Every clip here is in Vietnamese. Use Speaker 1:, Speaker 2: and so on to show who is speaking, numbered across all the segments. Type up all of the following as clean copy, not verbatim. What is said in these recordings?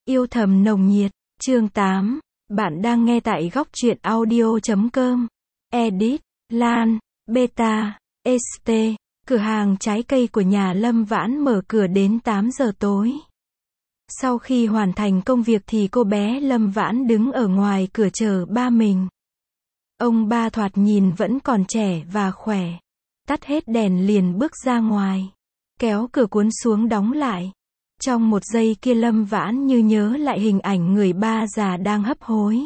Speaker 1: Yêu thầm nồng nhiệt, chương 8. Bạn đang nghe tại góc truyện audio.com. Edit, Lan, Beta, ST. Cửa hàng trái cây của nhà Lâm Vãn mở cửa đến 8 giờ tối. Sau khi hoàn thành công việc thì cô bé Lâm Vãn đứng ở ngoài cửa chờ ba mình. Ông ba thoạt nhìn vẫn còn trẻ và khỏe. Tắt hết đèn liền bước ra ngoài. Kéo cửa cuốn xuống đóng lại. Trong một giây kia Lâm Vãn như nhớ lại hình ảnh người ba già đang hấp hối.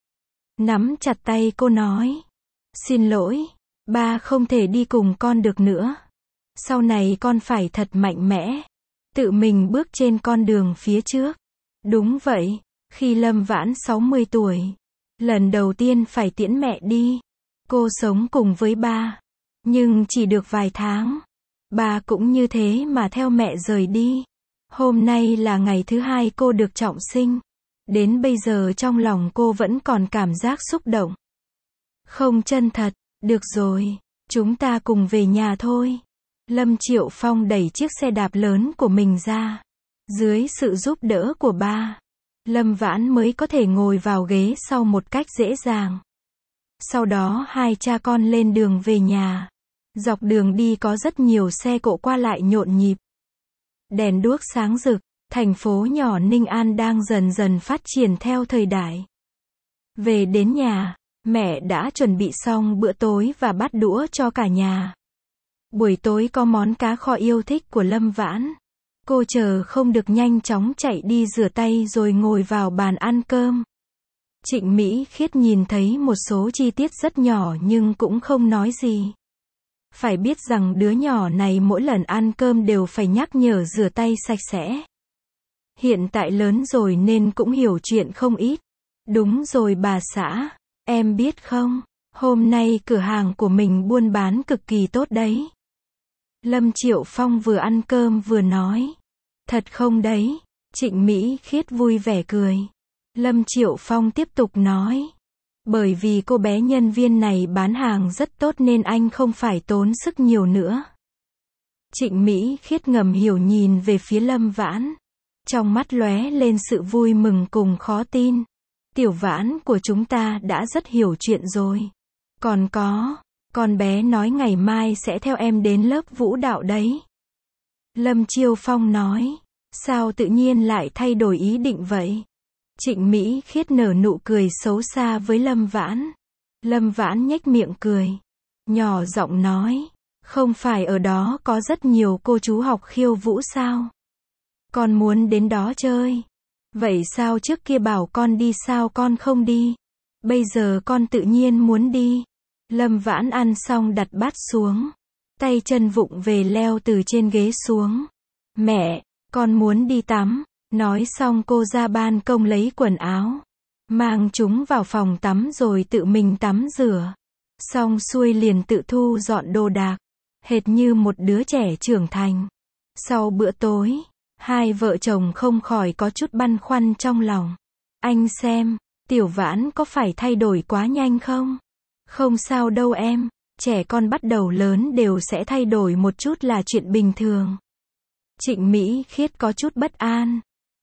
Speaker 1: Nắm chặt tay cô nói. Xin lỗi, ba không thể đi cùng con được nữa. Sau này con phải thật mạnh mẽ. Tự mình bước trên con đường phía trước. Đúng vậy, khi Lâm Vãn 60 tuổi. Lần đầu tiên phải tiễn mẹ đi. Cô sống cùng với ba. Nhưng chỉ được vài tháng. Ba cũng như thế mà theo mẹ rời đi. Hôm nay là ngày thứ hai cô được trọng sinh. Đến bây giờ trong lòng cô vẫn còn cảm giác xúc động. Không chân thật, được rồi, chúng ta cùng về nhà thôi. Lâm Triệu Phong đẩy chiếc xe đạp lớn của mình ra. Dưới sự giúp đỡ của ba, Lâm Vãn mới có thể ngồi vào ghế sau một cách dễ dàng. Sau đó hai cha con lên đường về nhà. Dọc đường đi có rất nhiều xe cộ qua lại nhộn nhịp. Đèn đuốc sáng rực, thành phố nhỏ Ninh An đang dần dần phát triển theo thời đại. Về đến nhà, mẹ đã chuẩn bị xong bữa tối và bát đũa cho cả nhà. Buổi tối có món cá kho yêu thích của Lâm Vãn. Cô chờ không được nhanh chóng chạy đi rửa tay rồi ngồi vào bàn ăn cơm. Trịnh Mỹ Khiết nhìn thấy một số chi tiết rất nhỏ nhưng cũng không nói gì. Phải biết rằng đứa nhỏ này mỗi lần ăn cơm đều phải nhắc nhở rửa tay sạch sẽ. Hiện tại lớn rồi nên cũng hiểu chuyện không ít. Đúng rồi bà xã, em biết không, hôm nay cửa hàng của mình buôn bán cực kỳ tốt đấy. Lâm Triệu Phong vừa ăn cơm vừa nói. Thật không đấy? Trịnh Mỹ Khiết vui vẻ cười. Lâm Triệu Phong tiếp tục nói. Bởi vì cô bé nhân viên này bán hàng rất tốt nên anh không phải tốn sức nhiều nữa. Trịnh Mỹ Khiết ngầm hiểu nhìn về phía Lâm Vãn. Trong mắt lóe lên sự vui mừng cùng khó tin. Tiểu Vãn của chúng ta đã rất hiểu chuyện rồi. Còn có, con bé nói ngày mai sẽ theo em đến lớp vũ đạo đấy. Lâm Chiêu Phong nói. Sao tự nhiên lại thay đổi ý định vậy? Trịnh Mỹ Khiết nở nụ cười xấu xa với Lâm Vãn. Lâm Vãn nhếch miệng cười. Nhỏ giọng nói. Không phải ở đó có rất nhiều cô chú học khiêu vũ sao? Con muốn đến đó chơi. Vậy sao trước kia bảo con đi sao con không đi? Bây giờ con tự nhiên muốn đi. Lâm Vãn ăn xong đặt bát xuống. Tay chân vụng về leo từ trên ghế xuống. Mẹ, con muốn đi tắm. Nói xong cô ra ban công lấy quần áo. Mang chúng vào phòng tắm rồi tự mình tắm rửa. Xong xuôi liền tự thu dọn đồ đạc. Hệt như một đứa trẻ trưởng thành. Sau bữa tối, hai vợ chồng không khỏi có chút băn khoăn trong lòng. Anh xem, Tiểu Vãn có phải thay đổi quá nhanh không? Không sao đâu em, trẻ con bắt đầu lớn đều sẽ thay đổi một chút là chuyện bình thường. Trịnh Mỹ Khiết có chút bất an.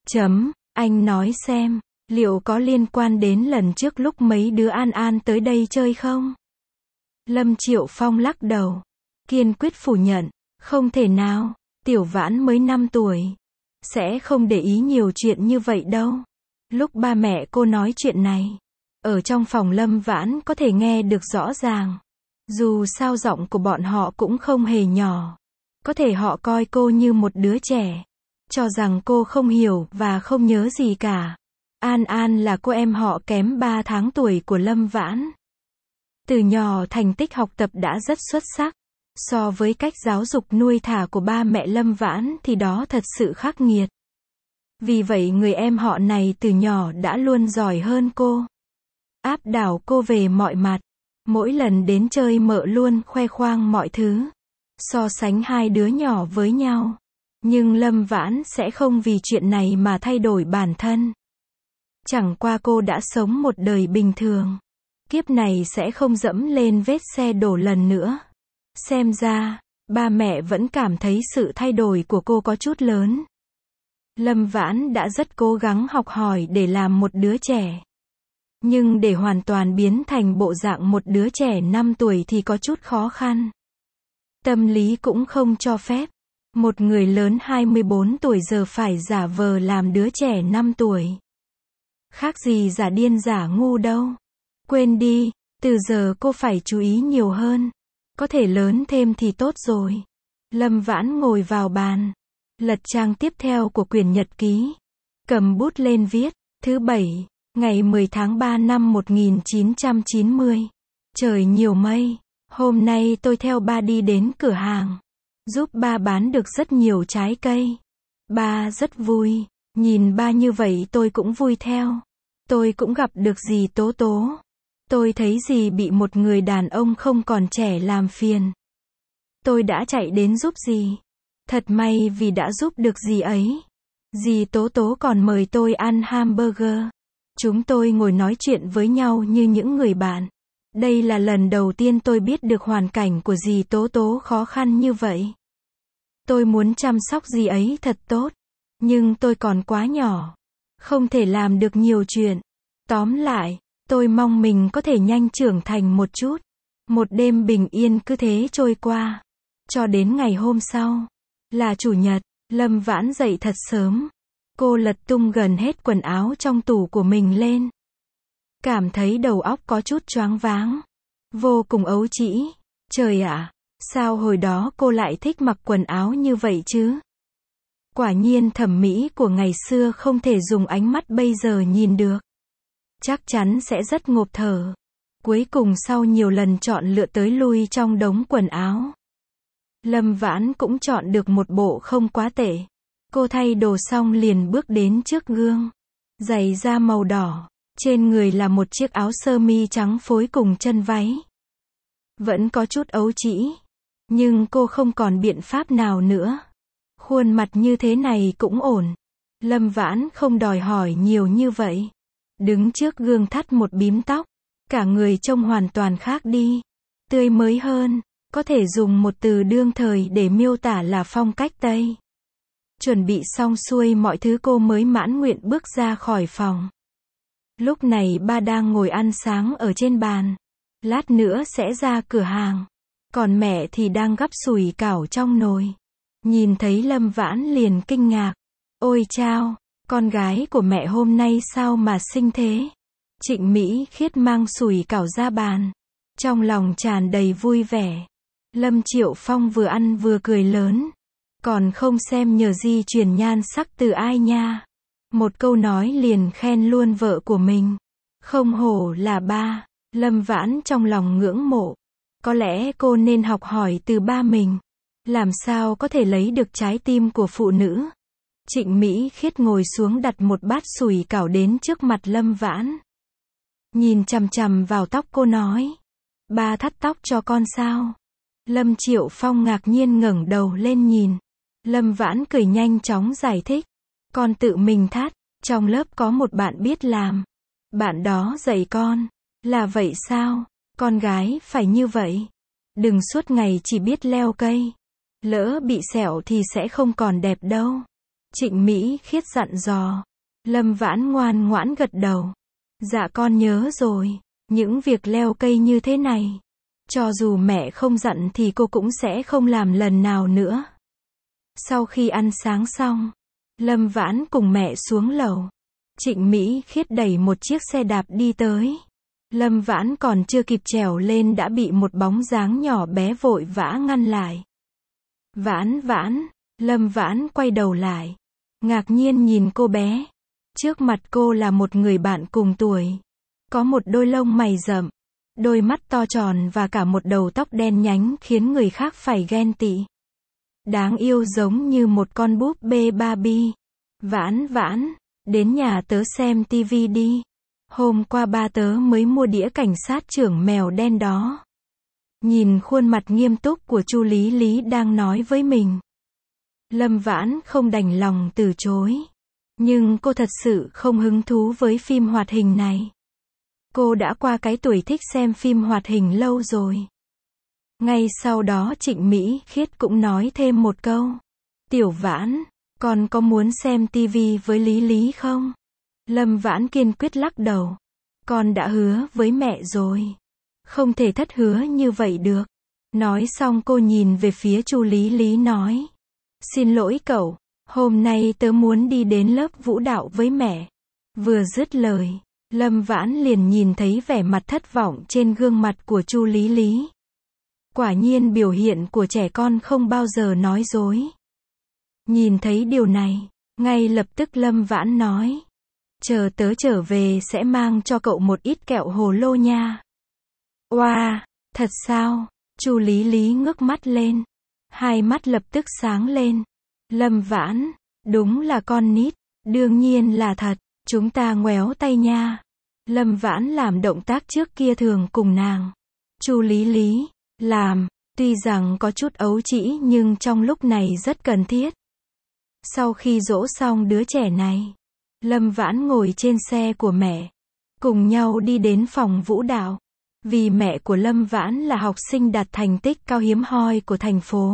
Speaker 1: Anh nói xem, liệu có liên quan đến lần trước lúc mấy đứa An An tới đây chơi không? Lâm Triệu Phong lắc đầu. Kiên quyết phủ nhận. Không thể nào, Tiểu Vãn mới 5 tuổi. Sẽ không để ý nhiều chuyện như vậy đâu. Lúc ba mẹ cô nói chuyện này, ở trong phòng Lâm Vãn có thể nghe được rõ ràng. Dù sao giọng của bọn họ cũng không hề nhỏ. Có thể họ coi cô như một đứa trẻ. Cho rằng cô không hiểu và không nhớ gì cả. An An là cô em họ kém 3 tháng tuổi của Lâm Vãn. Từ nhỏ thành tích học tập đã rất xuất sắc. So với cách giáo dục nuôi thả của ba mẹ Lâm Vãn thì đó thật sự khắc nghiệt. Vì vậy người em họ này từ nhỏ đã luôn giỏi hơn cô. Áp đảo cô về mọi mặt. Mỗi lần đến chơi mợ luôn khoe khoang mọi thứ. So sánh hai đứa nhỏ với nhau. Nhưng Lâm Vãn sẽ không vì chuyện này mà thay đổi bản thân. Chẳng qua cô đã sống một đời bình thường. Kiếp này sẽ không dẫm lên vết xe đổ lần nữa. Xem ra, ba mẹ vẫn cảm thấy sự thay đổi của cô có chút lớn. Lâm Vãn đã rất cố gắng học hỏi để làm một đứa trẻ. Nhưng để hoàn toàn biến thành bộ dạng một đứa trẻ 5 tuổi thì có chút khó khăn. Tâm lý cũng không cho phép. Một người lớn 24 tuổi giờ phải giả vờ làm đứa trẻ 5 tuổi. Khác gì giả điên giả ngu đâu. Quên đi, từ giờ cô phải chú ý nhiều hơn. Có thể lớn thêm thì tốt rồi. Lâm Vãn ngồi vào bàn, lật trang tiếp theo của quyển nhật ký. Cầm bút lên viết, thứ Bảy, ngày 10 tháng 3 năm 1990. Trời nhiều mây. Hôm nay tôi theo ba đi đến cửa hàng. Giúp ba bán được rất nhiều trái cây. Ba rất vui. Nhìn ba như vậy tôi cũng vui theo. Tôi cũng gặp được dì Tố Tố. Tôi thấy dì bị một người đàn ông không còn trẻ làm phiền. Tôi đã chạy đến giúp dì. Thật may vì đã giúp được dì ấy. Dì Tố Tố còn mời tôi ăn hamburger. Chúng tôi ngồi nói chuyện với nhau như những người bạn. Đây là lần đầu tiên tôi biết được hoàn cảnh của dì Tố Tố khó khăn như vậy. Tôi muốn chăm sóc dì ấy thật tốt. Nhưng tôi còn quá nhỏ. Không thể làm được nhiều chuyện. Tóm lại, tôi mong mình có thể nhanh trưởng thành một chút. Một đêm bình yên cứ thế trôi qua. Cho đến ngày hôm sau, là Chủ nhật, Lâm Vãn dậy thật sớm. Cô lật tung gần hết quần áo trong tủ của mình lên. Cảm thấy đầu óc có chút choáng váng. Vô cùng ấu trĩ. Trời ạ, sao hồi đó cô lại thích mặc quần áo như vậy chứ? Quả nhiên thẩm mỹ của ngày xưa không thể dùng ánh mắt bây giờ nhìn được. Chắc chắn sẽ rất ngộp thở. Cuối cùng sau nhiều lần chọn lựa tới lui trong đống quần áo, Lâm Vãn cũng chọn được một bộ không quá tệ. Cô thay đồ xong liền bước đến trước gương. Giày da màu đỏ. Trên người là một chiếc áo sơ mi trắng phối cùng chân váy. Vẫn có chút ấu trĩ. Nhưng cô không còn biện pháp nào nữa. Khuôn mặt như thế này cũng ổn. Lâm Vãn không đòi hỏi nhiều như vậy. Đứng trước gương thắt một bím tóc. Cả người trông hoàn toàn khác đi. Tươi mới hơn. Có thể dùng một từ đương thời để miêu tả là phong cách Tây. Chuẩn bị xong xuôi mọi thứ cô mới mãn nguyện bước ra khỏi phòng. Lúc này ba đang ngồi ăn sáng ở trên bàn. Lát nữa sẽ ra cửa hàng. Còn mẹ thì đang gắp sủi cảo trong nồi. Nhìn thấy Lâm Vãn liền kinh ngạc. Ôi chao, con gái của mẹ hôm nay sao mà xinh thế? Trịnh Mỹ Khiết mang sủi cảo ra bàn. Trong lòng tràn đầy vui vẻ. Lâm Triệu Phong vừa ăn vừa cười lớn. Còn không xem nhờ di truyền nhan sắc từ ai nha. Một câu nói liền khen luôn vợ của mình. Không hổ là ba. Lâm Vãn trong lòng ngưỡng mộ. Có lẽ cô nên học hỏi từ ba mình. Làm sao có thể lấy được trái tim của phụ nữ. Trịnh Mỹ Khiết ngồi xuống đặt một bát sủi cảo đến trước mặt Lâm Vãn. Nhìn chằm chằm vào tóc cô nói. Ba thắt tóc cho con sao? Lâm Triệu Phong ngạc nhiên ngẩng đầu lên nhìn. Lâm Vãn cười nhanh chóng giải thích. Con tự mình thắt. Trong lớp có một bạn biết làm. Bạn đó dạy con. Là vậy sao? Con gái phải như vậy. Đừng suốt ngày chỉ biết leo cây. Lỡ bị sẹo thì sẽ không còn đẹp đâu. Trịnh Mỹ Khiết dặn dò. Lâm Vãn ngoan ngoãn gật đầu. Dạ con nhớ rồi. Những việc leo cây như thế này, cho dù mẹ không dặn thì cô cũng sẽ không làm lần nào nữa. Sau khi ăn sáng xong, Lâm Vãn cùng mẹ xuống lầu. Trịnh Mỹ Khiết đẩy một chiếc xe đạp đi tới. Lâm Vãn còn chưa kịp trèo lên đã bị một bóng dáng nhỏ bé vội vã ngăn lại. Vãn Vãn, Lâm Vãn quay đầu lại. Ngạc nhiên nhìn cô bé. Trước mặt cô là một người bạn cùng tuổi. Có một đôi lông mày rậm, đôi mắt to tròn và cả một đầu tóc đen nhánh khiến người khác phải ghen tị. Đáng yêu giống như một con búp bê Barbie. Vãn Vãn, đến nhà tớ xem tivi đi. Hôm qua ba tớ mới mua đĩa cảnh sát trưởng mèo đen đó. Nhìn khuôn mặt nghiêm túc của Chu Lý Lý đang nói với mình. Lâm Vãn không đành lòng từ chối. Nhưng cô thật sự không hứng thú với phim hoạt hình này. Cô đã qua cái tuổi thích xem phim hoạt hình lâu rồi. Ngay sau đó Trịnh Mỹ Khiết cũng nói thêm một câu. Tiểu Vãn, Con có muốn xem tivi với Lý Lý không? Lâm Vãn kiên quyết lắc đầu. Con đã hứa với mẹ rồi. Không thể thất hứa như vậy được. Nói xong cô nhìn về phía Chu Lý Lý nói. Xin lỗi cậu, hôm nay tớ muốn đi đến lớp vũ đạo với mẹ. Vừa dứt lời, Lâm Vãn liền nhìn thấy vẻ mặt thất vọng trên gương mặt của Chu Lý Lý. Quả nhiên biểu hiện của trẻ con không bao giờ nói dối. Nhìn thấy điều này, ngay lập tức Lâm Vãn nói. Chờ tớ trở về sẽ mang cho cậu một ít kẹo hồ lô nha. Oa, thật sao? Chu Lý Lý ngước mắt lên. Hai mắt lập tức sáng lên. Lâm Vãn, đúng là con nít, đương nhiên là thật, chúng ta ngoéo tay nha. Lâm Vãn làm động tác trước kia thường cùng nàng. Chu Lý Lý, làm, tuy rằng có chút ấu trĩ nhưng trong lúc này rất cần thiết. Sau khi dỗ xong đứa trẻ này, Lâm Vãn ngồi trên xe của mẹ, cùng nhau đi đến phòng vũ đạo. Vì mẹ của Lâm Vãn là học sinh đạt thành tích cao hiếm hoi của thành phố.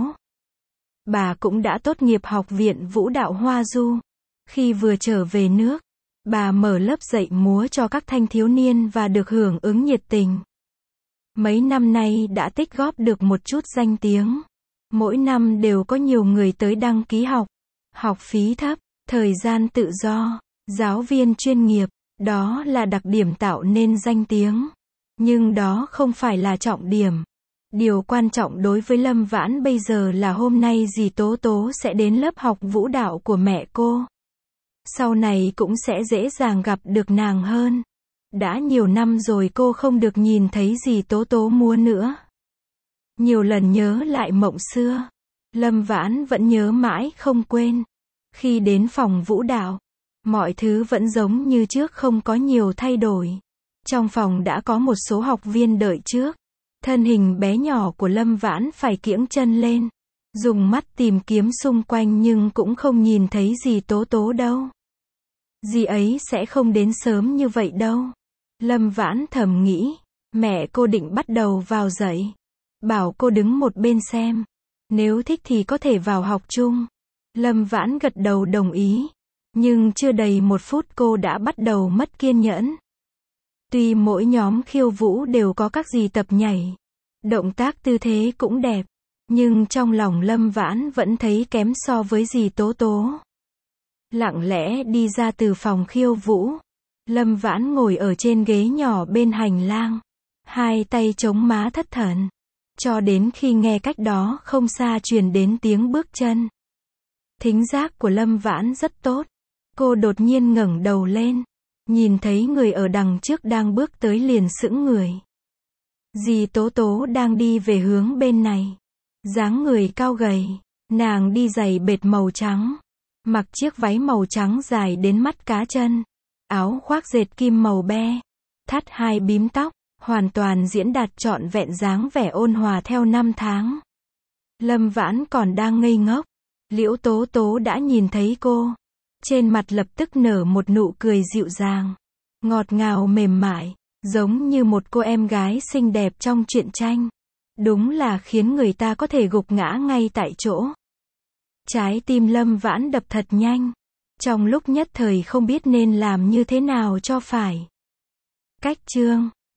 Speaker 1: Bà cũng đã tốt nghiệp học viện vũ đạo Hoa Du. Khi vừa trở về nước, bà mở lớp dạy múa cho các thanh thiếu niên và được hưởng ứng nhiệt tình. Mấy năm nay đã tích góp được một chút danh tiếng. Mỗi năm đều có nhiều người tới đăng ký học. Học phí thấp, thời gian tự do, giáo viên chuyên nghiệp, đó là đặc điểm tạo nên danh tiếng. Nhưng đó không phải là trọng điểm. Điều quan trọng đối với Lâm Vãn bây giờ là hôm nay dì Tố Tố sẽ đến lớp học vũ đạo của mẹ cô. Sau này cũng sẽ dễ dàng gặp được nàng hơn. Đã nhiều năm rồi cô không được nhìn thấy dì Tố Tố múa nữa. Nhiều lần nhớ lại mộng xưa. Lâm Vãn vẫn nhớ mãi không quên. Khi đến phòng vũ đạo, mọi thứ vẫn giống như trước, không có nhiều thay đổi. Trong phòng đã có một số học viên đợi trước. Thân hình bé nhỏ của Lâm Vãn phải kiễng chân lên, dùng mắt tìm kiếm xung quanh nhưng cũng không nhìn thấy dì Tố Tố đâu. Dì ấy sẽ không đến sớm như vậy đâu. Lâm Vãn thầm nghĩ. Mẹ cô định bắt đầu vào dạy, bảo cô đứng một bên xem. Nếu thích thì có thể vào học chung. Lâm Vãn gật đầu đồng ý. Nhưng chưa đầy 1 phút cô đã bắt đầu mất kiên nhẫn. Tuy mỗi nhóm khiêu vũ đều có các dì tập nhảy, động tác tư thế cũng đẹp, nhưng trong lòng Lâm Vãn vẫn thấy kém so với dì Tố Tố. Lặng lẽ đi ra từ phòng khiêu vũ, Lâm Vãn ngồi ở trên ghế nhỏ bên hành lang, hai tay chống má thất thần, cho đến khi nghe cách đó không xa truyền đến tiếng bước chân. Thính giác của Lâm Vãn rất tốt. Cô đột nhiên ngẩng đầu lên, nhìn thấy người ở đằng trước đang bước tới liền sững người. Dì Tố Tố đang đi về hướng bên này. Dáng người cao gầy, nàng đi giày bệt màu trắng, mặc chiếc váy màu trắng dài đến mắt cá chân, áo khoác dệt kim màu be, thắt 2 bím tóc, hoàn toàn diễn đạt trọn vẹn dáng vẻ ôn hòa theo năm tháng. Lâm Vãn còn đang ngây ngốc, Liễu Tố Tố đã nhìn thấy cô. Trên mặt lập tức nở một nụ cười dịu dàng, ngọt ngào mềm mại, giống như một cô em gái xinh đẹp trong truyện tranh. Đúng là khiến người ta có thể gục ngã ngay tại chỗ. Trái tim Lâm Vãn đập thật nhanh. Trong lúc nhất thời không biết nên làm như thế nào cho phải. Cách chương